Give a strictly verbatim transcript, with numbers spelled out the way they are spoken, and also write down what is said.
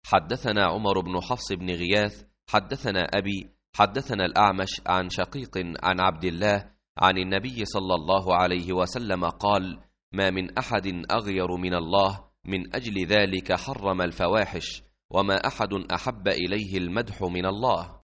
حدثنا عمر بن حفص بن غياث حدثنا أبي حدثنا الأعمش عن شقيق عن عبد الله عن النبي صلى الله عليه وسلم قال: ما من أحد أغير من الله من أجل ذلك حرم الفواحش، وما أحد أحب إليه المدح من الله.